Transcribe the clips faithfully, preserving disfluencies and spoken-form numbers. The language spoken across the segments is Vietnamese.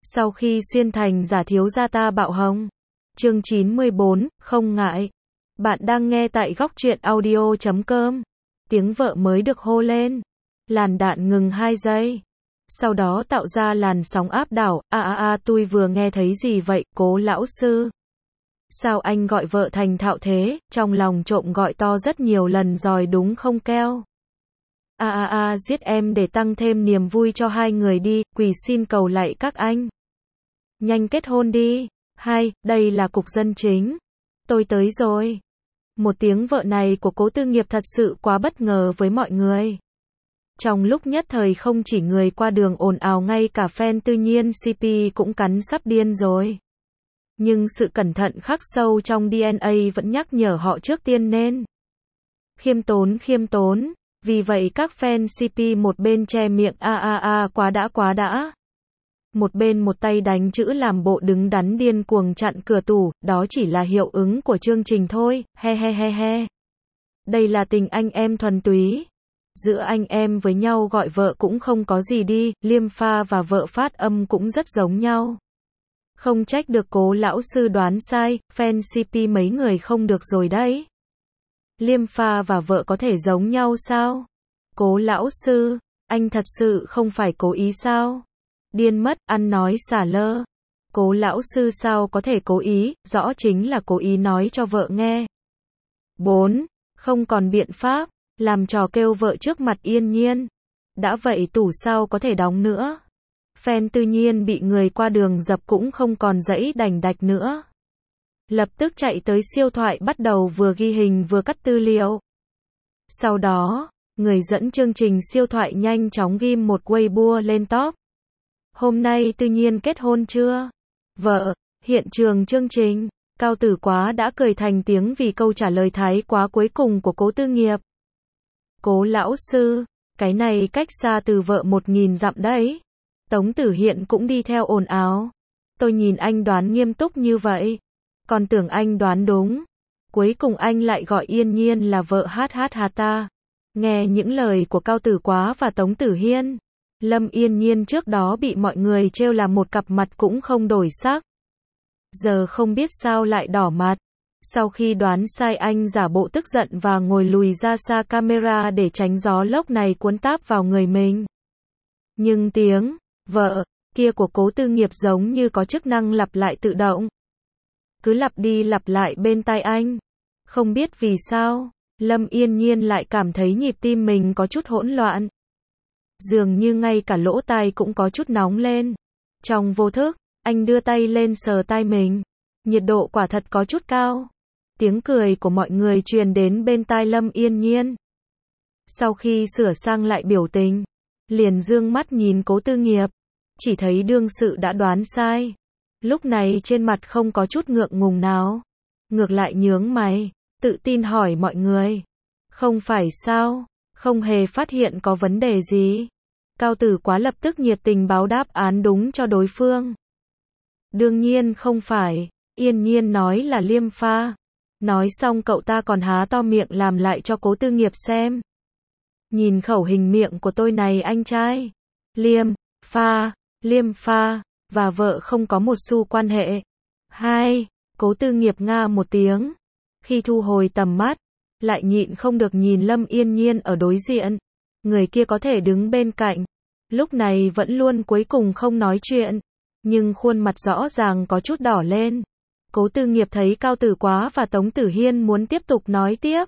Sau khi xuyên thành giả thiếu gia ta bạo hồng. Chương chín mươi bốn, không ngại. Bạn đang nghe tại góc truyện audio chấm com. Tiếng vợ mới được hô lên. Làn đạn ngừng hai giây. Sau đó tạo ra làn sóng áp đảo. A a a tôi vừa nghe thấy gì vậy, Cố lão sư? Sao anh gọi vợ thành thạo thế? Trong lòng trộm gọi to rất nhiều lần rồi đúng không keo? A a a giết em để tăng thêm niềm vui cho hai người đi, quỳ xin cầu lạy các anh. Nhanh kết hôn đi. Hai, đây là cục dân chính. Tôi tới rồi. Một tiếng vợ này của Cố Tư Nghiệp thật sự quá bất ngờ với mọi người. Trong lúc nhất thời không chỉ người qua đường ồn ào, ngay cả fan Tư Nhiên xê pê cũng cắn sắp điên rồi. Nhưng sự cẩn thận khắc sâu trong đê en a vẫn nhắc nhở họ trước tiên nên khiêm tốn khiêm tốn. Vì vậy các fan xê pê một bên che miệng a a a quá đã quá đã. Một bên một tay đánh chữ làm bộ đứng đắn điên cuồng chặn cửa tủ, đó chỉ là hiệu ứng của chương trình thôi, he he he he. Đây là tình anh em thuần túy. Giữa anh em với nhau gọi vợ cũng không có gì đi, Liêm Pha và vợ phát âm cũng rất giống nhau. Không trách được Cố lão sư đoán sai, fan xê pê mấy người không được rồi đấy. Liêm Pha và vợ có thể giống nhau sao? Cố lão sư, anh thật sự không phải cố ý sao? Điên mất, ăn nói xả lơ. Cố lão sư sao có thể cố ý, rõ chính là cố ý nói cho vợ nghe. Bốn. Không còn biện pháp, làm trò kêu vợ trước mặt Yên Nhiên. Đã vậy tủ sao có thể đóng nữa. Fan Tư Nhiên bị người qua đường dập cũng không còn dãy đành đạch nữa. Lập tức chạy tới siêu thoại bắt đầu vừa ghi hình vừa cắt tư liệu. Sau đó, người dẫn chương trình siêu thoại nhanh chóng ghim một Weibo lên top. Hôm nay Tư Nhiên kết hôn chưa? Vợ, hiện trường chương trình, Cao Tử Quá đã cười thành tiếng vì câu trả lời thái quá cuối cùng của Cố Tư Nghiệp. Cố lão sư, cái này cách xa từ vợ một nghìn dặm đấy. Tống Tử Hiện cũng đi theo ồn ào. Tôi nhìn anh đoán nghiêm túc như vậy, còn tưởng anh đoán đúng. Cuối cùng anh lại gọi Yên Nhiên là vợ hát hát hà ta. Nghe những lời của Cao Tử Quá và Tống Tử Hiên, Lâm Yên Nhiên trước đó bị mọi người trêu là một cặp mặt cũng không đổi sắc. Giờ không biết sao lại đỏ mặt. Sau khi đoán sai anh giả bộ tức giận và ngồi lùi ra xa camera để tránh gió lốc này cuốn táp vào người mình. Nhưng tiếng vợ kia của Cố Tư Nghiệp giống như có chức năng lặp lại tự động. Cứ lặp đi lặp lại bên tai anh. Không biết vì sao, Lâm Yên Nhiên lại cảm thấy nhịp tim mình có chút hỗn loạn. Dường như ngay cả lỗ tai cũng có chút nóng lên. Trong vô thức, anh đưa tay lên sờ tai mình. Nhiệt độ quả thật có chút cao. Tiếng cười của mọi người truyền đến bên tai Lâm Yên Nhiên. Sau khi sửa sang lại biểu tình, liền dương mắt nhìn Cố Tư Nghiệp. Chỉ thấy đương sự đã đoán sai. Lúc này trên mặt không có chút ngượng ngùng nào. Ngược lại nhướng mày, tự tin hỏi mọi người. Không phải sao, không hề phát hiện có vấn đề gì. Cao Tử Quá lập tức nhiệt tình báo đáp án đúng cho đối phương. Đương nhiên không phải, Yên Nhiên nói là Liêm Pha. Nói xong cậu ta còn há to miệng làm lại cho Cố Tư Nghiệp xem. Nhìn khẩu hình miệng của tôi này anh trai. Liêm Pha, Liêm Pha và vợ không có một xu quan hệ. Hai, Cố Tư Nghiệp nga một tiếng. Khi thu hồi tầm mắt, lại nhịn không được nhìn Lâm Yên Nhiên ở đối diện. Người kia có thể đứng bên cạnh. Lúc này vẫn luôn cuối cùng không nói chuyện. Nhưng khuôn mặt rõ ràng có chút đỏ lên. Cố Tư Nghiệp thấy Cao Tử Quá và Tống Tử Hiên muốn tiếp tục nói tiếp.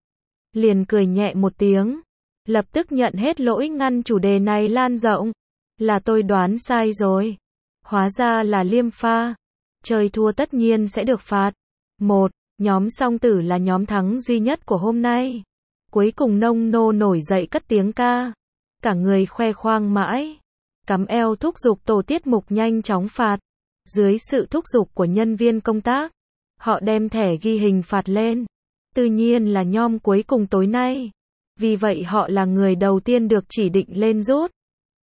Liền cười nhẹ một tiếng. Lập tức nhận hết lỗi ngăn chủ đề này lan rộng. Là tôi đoán sai rồi. Hóa ra là Liêm Pha. Chơi thua tất nhiên sẽ được phạt. Một, nhóm song tử là nhóm thắng duy nhất của hôm nay. Cuối cùng nông nô nổi dậy cất tiếng ca. Cả người khoe khoang mãi. Cắm eo thúc giục tổ tiết mục nhanh chóng phạt. Dưới sự thúc giục của nhân viên công tác, họ đem thẻ ghi hình phạt lên. Tự nhiên là nhóm cuối cùng tối nay. Vì vậy họ là người đầu tiên được chỉ định lên rút.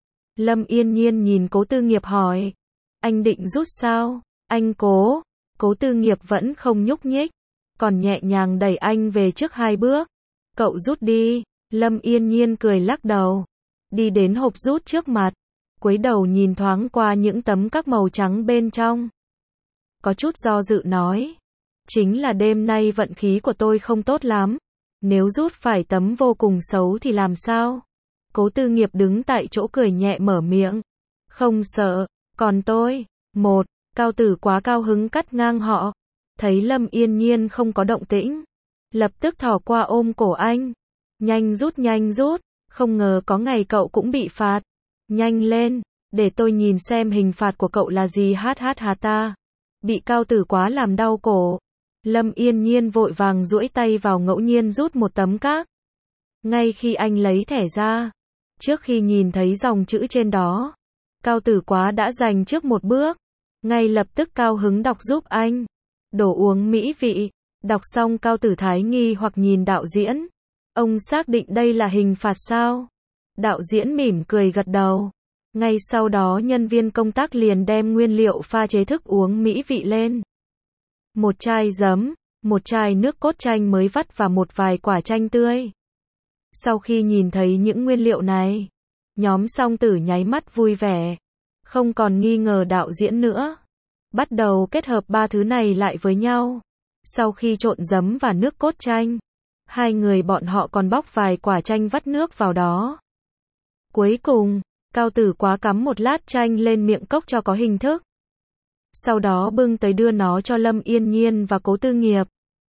Lâm Yên Nhiên nhìn Cố Tư Nghiệp hỏi. Anh định rút sao? Anh Cố. Cố Tư Nghiệp vẫn không nhúc nhích. Còn nhẹ nhàng đẩy anh về trước hai bước. Cậu rút đi. Lâm Yên Nhiên cười lắc đầu. Đi đến hộp rút trước mặt. cúi đầu nhìn thoáng qua những tấm các màu trắng bên trong. Có chút do dự nói. Chính là đêm nay vận khí của tôi không tốt lắm. Nếu rút phải tấm vô cùng xấu thì làm sao? Cố Tư Nghiệp đứng tại chỗ cười nhẹ mở miệng. Không sợ, còn tôi. Một, Cao Tử quá cao hứng cắt ngang họ. Thấy Lâm Yên Nhiên không có động tĩnh. Lập tức thò qua ôm cổ anh. Nhanh rút nhanh rút, không ngờ có ngày cậu cũng bị phạt. Nhanh lên, để tôi nhìn xem hình phạt của cậu là gì hát hát hà ta. Bị Cao Tử quá làm đau cổ. Lâm Yên Nhiên vội vàng duỗi tay vào ngẫu nhiên rút một tấm các. Ngay khi anh lấy thẻ ra, trước khi nhìn thấy dòng chữ trên đó, Cao Tử quá đã giành trước một bước. Ngay lập tức cao hứng đọc giúp anh. Đồ uống mỹ vị. Đọc xong Cao Tử Thái nghi hoặc nhìn đạo diễn. Ông xác định đây là hình phạt sao? Đạo diễn mỉm cười gật đầu. Ngay sau đó nhân viên công tác liền đem nguyên liệu pha chế thức uống mỹ vị lên. Một chai giấm, một chai nước cốt chanh mới vắt và một vài quả chanh tươi. Sau khi nhìn thấy những nguyên liệu này, nhóm Song Tử nháy mắt vui vẻ. Không còn nghi ngờ đạo diễn nữa. Bắt đầu kết hợp ba thứ này lại với nhau. Sau khi trộn giấm và nước cốt chanh, hai người bọn họ còn bóc vài quả chanh vắt nước vào đó. Cuối cùng, Cao Tử quá cắm một lát chanh lên miệng cốc cho có hình thức. Sau đó bưng tới đưa nó cho Lâm Yên Nhiên và Cố Tư Nghiệp.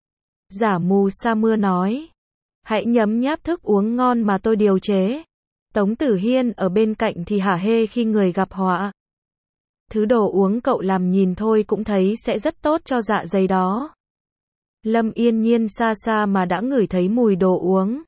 Giả mù sa mưa nói. Hãy nhấm nháp thức uống ngon mà tôi điều chế. Tống Tử Hiên ở bên cạnh thì hả hê khi người gặp họa. Thứ đồ uống cậu làm nhìn thôi cũng thấy sẽ rất tốt cho dạ dày đó. Lâm Yên Nhiên xa xa mà đã ngửi thấy mùi đồ uống.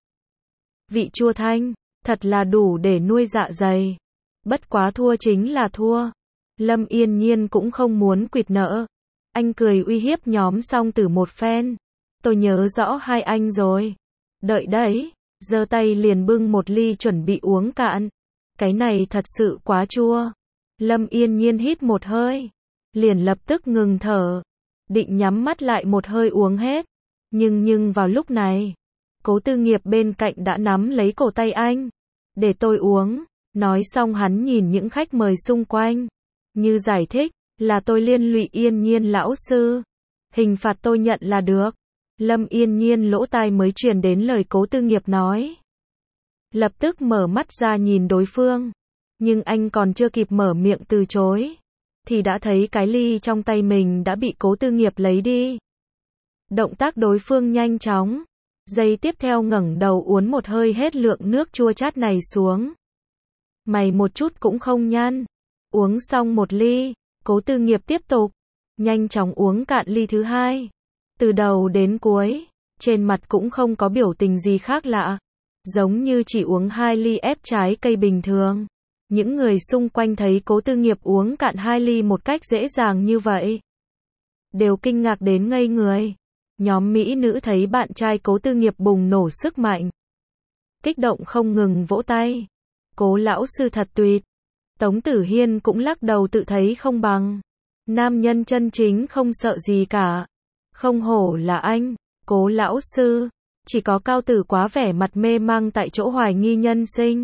Vị chua thanh, thật là đủ để nuôi dạ dày. Bất quá thua chính là thua. Lâm Yên Nhiên cũng không muốn quỵt nợ. Anh cười uy hiếp nhóm Song Tử một phen. Tôi nhớ rõ hai anh rồi. Đợi đấy, giơ tay liền bưng một ly chuẩn bị uống cạn. Cái này thật sự quá chua. Lâm Yên Nhiên hít một hơi, liền lập tức ngừng thở, định nhắm mắt lại một hơi uống hết. Nhưng nhưng vào lúc này, Cố Tư Nghiệp bên cạnh đã nắm lấy cổ tay anh. Để tôi uống. Nói xong hắn nhìn những khách mời xung quanh. Như giải thích, là tôi liên lụy Yên Nhiên lão sư. Hình phạt tôi nhận là được. Lâm Yên Nhiên lỗ tai mới truyền đến lời Cố Tư Nghiệp nói. Lập tức mở mắt ra nhìn đối phương. Nhưng anh còn chưa kịp mở miệng từ chối, thì đã thấy cái ly trong tay mình đã bị Cố Tư Nghiệp lấy đi. Động tác đối phương nhanh chóng. Giây tiếp theo ngẩng đầu uốn một hơi hết lượng nước chua chát này xuống. Mày một chút cũng không nhăn. Uống xong một ly, Cố Tư Nghiệp tiếp tục. Nhanh chóng uống cạn ly thứ hai. Từ đầu đến cuối, trên mặt cũng không có biểu tình gì khác lạ. Giống như chỉ uống hai ly ép trái cây bình thường. Những người xung quanh thấy Cố Tư Nghiệp uống cạn hai ly một cách dễ dàng như vậy, đều kinh ngạc đến ngây người. Nhóm mỹ nữ thấy bạn trai Cố Tư Nghiệp bùng nổ sức mạnh, kích động không ngừng vỗ tay. Cố lão sư thật tuyệt. Tống Tử Hiên cũng lắc đầu tự thấy không bằng. Nam nhân chân chính không sợ gì cả. Không hổ là anh, Cố lão sư. Chỉ có Cao Tử quá vẻ mặt mê mang tại chỗ hoài nghi nhân sinh.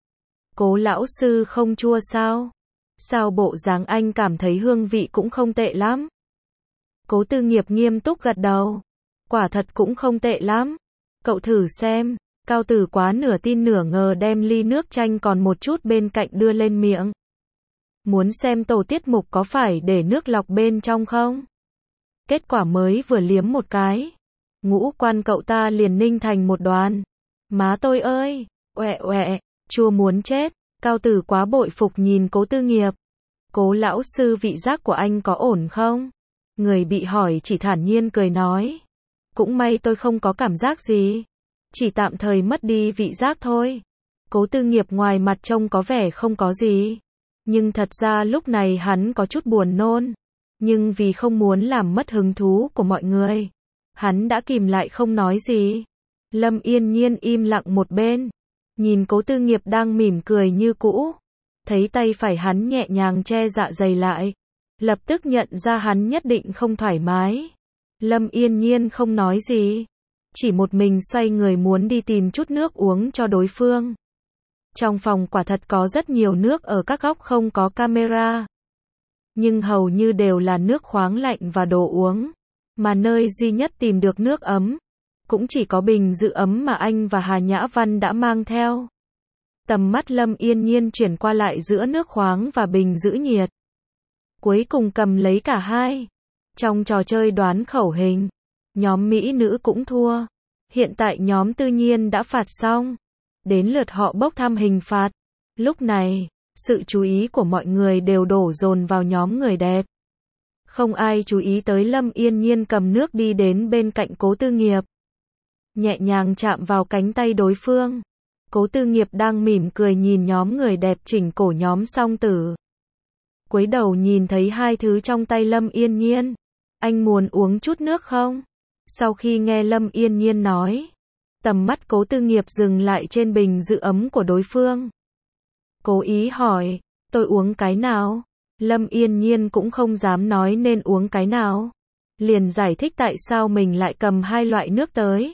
Cố lão sư không chua sao? Sao bộ dáng anh cảm thấy hương vị cũng không tệ lắm? Cố Tư Nghiệp nghiêm túc gật đầu. Quả thật cũng không tệ lắm. Cậu thử xem. Cao Tử quá nửa tin nửa ngờ đem ly nước chanh còn một chút bên cạnh đưa lên miệng. Muốn xem tổ tiết mục có phải để nước lọc bên trong không? Kết quả mới vừa liếm một cái, ngũ quan cậu ta liền ninh thành một đoàn. Má tôi ơi, oẹ oẹ, chua muốn chết. Cao Tử quá bội phục nhìn Cố Tư Nghiệp. Cố lão sư vị giác của anh có ổn không? Người bị hỏi chỉ thản nhiên cười nói. Cũng may tôi không có cảm giác gì. Chỉ tạm thời mất đi vị giác thôi. Cố Tư Nghiệp ngoài mặt trông có vẻ không có gì. Nhưng thật ra lúc này hắn có chút buồn nôn. Nhưng vì không muốn làm mất hứng thú của mọi người, hắn đã kìm lại không nói gì. Lâm Yên Nhiên im lặng một bên. Nhìn Cố Tư Nghiệp đang mỉm cười như cũ. Thấy tay phải hắn nhẹ nhàng che dạ dày lại. Lập tức nhận ra hắn nhất định không thoải mái. Lâm Yên Nhiên không nói gì. Chỉ một mình xoay người muốn đi tìm chút nước uống cho đối phương. Trong phòng quả thật có rất nhiều nước ở các góc không có camera. Nhưng hầu như đều là nước khoáng lạnh và đồ uống. Mà nơi duy nhất tìm được nước ấm, cũng chỉ có bình giữ ấm mà anh và Hà Nhã Văn đã mang theo. Tầm mắt Lâm Yên Nhiên chuyển qua lại giữa nước khoáng và bình giữ nhiệt. Cuối cùng cầm lấy cả hai. Trong trò chơi đoán khẩu hình, nhóm mỹ nữ cũng thua. Hiện tại nhóm Tư Nhiên đã phạt xong. Đến lượt họ bốc thăm hình phạt. Lúc này, sự chú ý của mọi người đều đổ dồn vào nhóm người đẹp. Không ai chú ý tới Lâm Yên Nhiên cầm nước đi đến bên cạnh Cố Tư Nghiệp. Nhẹ nhàng chạm vào cánh tay đối phương. Cố Tư Nghiệp đang mỉm cười nhìn nhóm người đẹp chỉnh cổ nhóm song tử. Cúi đầu nhìn thấy hai thứ trong tay Lâm Yên Nhiên. Anh muốn uống chút nước không? Sau khi nghe Lâm Yên Nhiên nói, tầm mắt Cố Tư Nghiệp dừng lại trên bình giữ ấm của đối phương. Cố ý hỏi, tôi uống cái nào? Lâm Yên Nhiên cũng không dám nói nên uống cái nào. Liền giải thích tại sao mình lại cầm hai loại nước tới.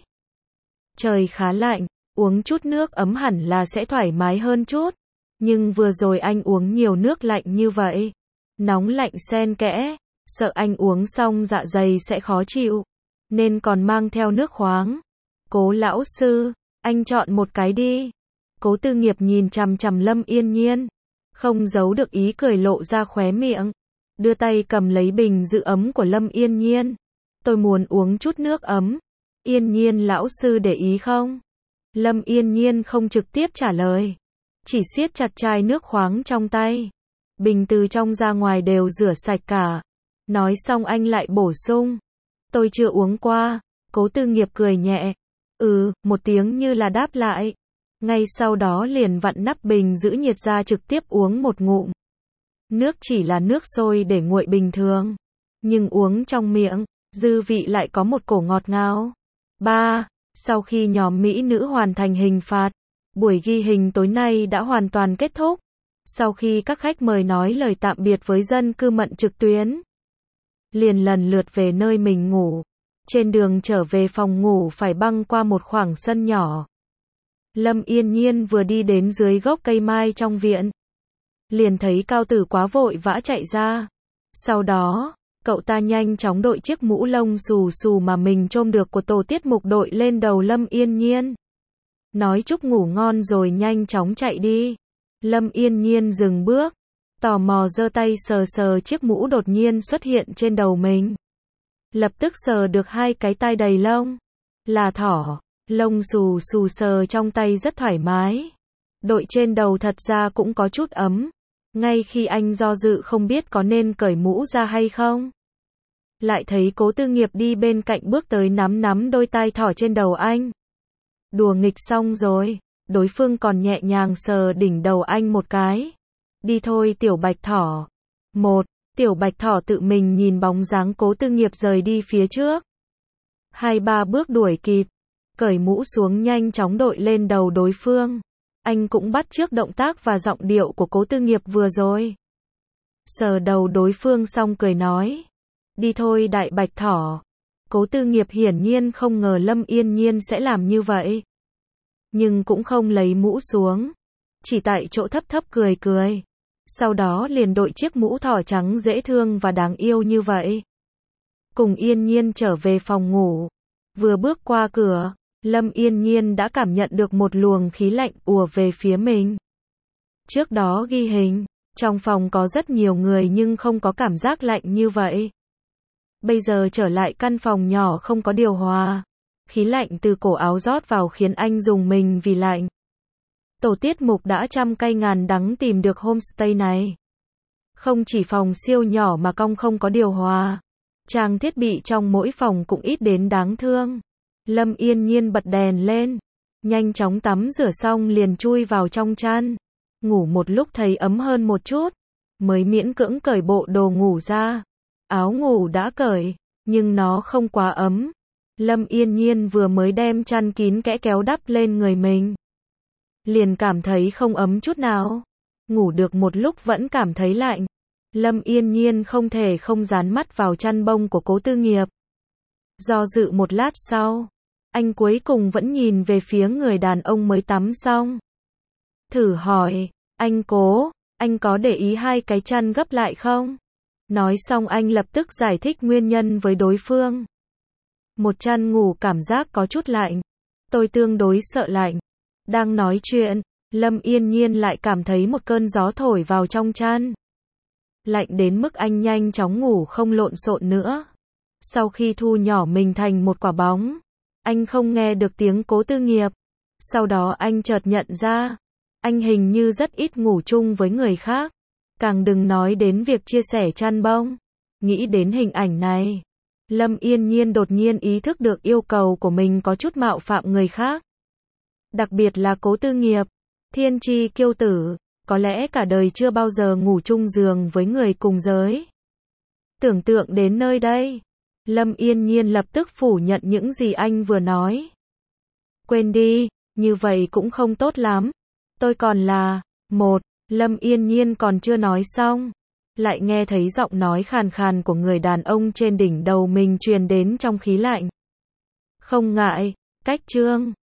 Trời khá lạnh, uống chút nước ấm hẳn là sẽ thoải mái hơn chút. Nhưng vừa rồi anh uống nhiều nước lạnh như vậy. Nóng lạnh xen kẽ, sợ anh uống xong dạ dày sẽ khó chịu. Nên còn mang theo nước khoáng. Cố lão sư, anh chọn một cái đi. Cố Tư Nghiệp nhìn chằm chằm Lâm Yên Nhiên. Không giấu được ý cười lộ ra khóe miệng. Đưa tay cầm lấy bình giữ ấm của Lâm Yên Nhiên. Tôi muốn uống chút nước ấm. Yên Nhiên lão sư để ý không? Lâm Yên Nhiên không trực tiếp trả lời. Chỉ siết chặt chai nước khoáng trong tay. Bình từ trong ra ngoài đều rửa sạch cả. Nói xong anh lại bổ sung. Tôi chưa uống qua. Cố Tư Nghiệp cười nhẹ. Ừ, một tiếng như là đáp lại. Ngay sau đó liền vặn nắp bình giữ nhiệt ra trực tiếp uống một ngụm. Nước chỉ là nước sôi để nguội bình thường. Nhưng uống trong miệng, dư vị lại có một cổ ngọt ngào. ba. Sau khi nhóm mỹ nữ hoàn thành hình phạt, buổi ghi hình tối nay đã hoàn toàn kết thúc. Sau khi các khách mời nói lời tạm biệt với dân cư mận trực tuyến, liền lần lượt về nơi mình ngủ. Trên đường trở về phòng ngủ phải băng qua một khoảng sân nhỏ. Lâm Yên Nhiên vừa đi đến dưới gốc cây mai trong viện, liền thấy Cao Tử Quá vội vã chạy ra. Sau đó, cậu ta nhanh chóng đội chiếc mũ lông xù xù mà mình trôm được của tổ tiết mục đội lên đầu Lâm Yên Nhiên. Nói chúc ngủ ngon rồi nhanh chóng chạy đi. Lâm Yên Nhiên dừng bước, tò mò giơ tay sờ sờ chiếc mũ đột nhiên xuất hiện trên đầu mình. Lập tức sờ được hai cái tai đầy lông. Là thỏ, lông xù xù sờ trong tay rất thoải mái. Đội trên đầu thật ra cũng có chút ấm. Ngay khi anh do dự không biết có nên cởi mũ ra hay không, lại thấy Cố Tư Nghiệp đi bên cạnh bước tới nắm nắm đôi tai thỏ trên đầu anh. Đùa nghịch xong rồi, đối phương còn nhẹ nhàng sờ đỉnh đầu anh một cái. Đi thôi tiểu bạch thỏ. Một, tiểu bạch thỏ tự mình nhìn bóng dáng Cố Tư Nghiệp rời đi phía trước. Hai ba bước đuổi kịp, cởi mũ xuống nhanh chóng đội lên đầu đối phương. Anh cũng bắt chước động tác và giọng điệu của Cố Tư Nghiệp vừa rồi. Sờ đầu đối phương xong cười nói. Đi thôi đại bạch thỏ. Cố Tư Nghiệp hiển nhiên không ngờ Lâm Yên Nhiên sẽ làm như vậy. Nhưng cũng không lấy mũ xuống. Chỉ tại chỗ thấp thấp cười cười. Sau đó liền đội chiếc mũ thỏ trắng dễ thương và đáng yêu như vậy. Cùng Yên Nhiên trở về phòng ngủ. Vừa bước qua cửa, Lâm Yên Nhiên đã cảm nhận được một luồng khí lạnh ùa về phía mình. Trước đó ghi hình, trong phòng có rất nhiều người nhưng không có cảm giác lạnh như vậy. Bây giờ trở lại căn phòng nhỏ không có điều hòa. Khí lạnh từ cổ áo rót vào khiến anh rùng mình vì lạnh. Tổ tiết mục đã trăm cây ngàn đắng tìm được homestay này. Không chỉ phòng siêu nhỏ mà cong không có điều hòa. Trang thiết bị trong mỗi phòng cũng ít đến đáng thương. Lâm Yên Nhiên bật đèn lên. Nhanh chóng tắm rửa xong liền chui vào trong chăn. Ngủ một lúc thấy ấm hơn một chút. Mới miễn cưỡng cởi bộ đồ ngủ ra. Áo ngủ đã cởi, nhưng nó không quá ấm. Lâm Yên Nhiên vừa mới đem chăn kín kẽ kéo đắp lên người mình. Liền cảm thấy không ấm chút nào. Ngủ được một lúc vẫn cảm thấy lạnh. Lâm Yên Nhiên không thể không dán mắt vào chăn bông của Cố Tư Nghiệp. Do dự một lát sau, anh cuối cùng vẫn nhìn về phía người đàn ông mới tắm xong. thử hỏi, anh Cố, anh có để ý hai cái chăn gấp lại không? Nói xong anh lập tức giải thích nguyên nhân với đối phương. Một chăn ngủ cảm giác có chút lạnh. Tôi tương đối sợ lạnh. Đang nói chuyện, Lâm Yên Nhiên lại cảm thấy một cơn gió thổi vào trong chăn. Lạnh đến mức anh nhanh chóng ngủ không lộn xộn nữa. Sau khi thu nhỏ mình thành một quả bóng, anh không nghe được tiếng Cố Tư Nghiệp. Sau đó anh chợt nhận ra, anh hình như rất ít ngủ chung với người khác. Càng đừng nói đến việc chia sẻ chăn bông. Nghĩ đến hình ảnh này, Lâm Yên Nhiên đột nhiên ý thức được yêu cầu của mình có chút mạo phạm người khác. Đặc biệt là Cố Tư Nghiệp, thiên chi kiêu tử, có lẽ cả đời chưa bao giờ ngủ chung giường với người cùng giới. Tưởng tượng đến nơi đây, Lâm Yên Nhiên lập tức phủ nhận những gì anh vừa nói. Quên đi, như vậy cũng không tốt lắm. Tôi còn là, một, Lâm Yên Nhiên còn chưa nói xong, lại nghe thấy giọng nói khàn khàn của người đàn ông trên đỉnh đầu mình truyền đến trong khí lạnh. Không ngại, cách trương.